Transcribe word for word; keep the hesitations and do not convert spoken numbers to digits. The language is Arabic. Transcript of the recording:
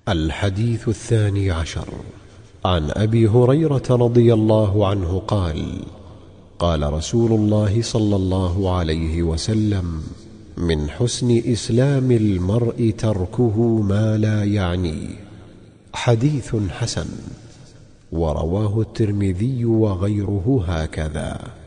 الحديث الثاني عشر. عن أبي هريرة رضي الله عنه قال: قال رسول الله صلى الله عليه وسلم: من حسن إسلام المرء تركه ما لا يعنيه. حديث حسن. ورواه الترمذي وغيره هكذا.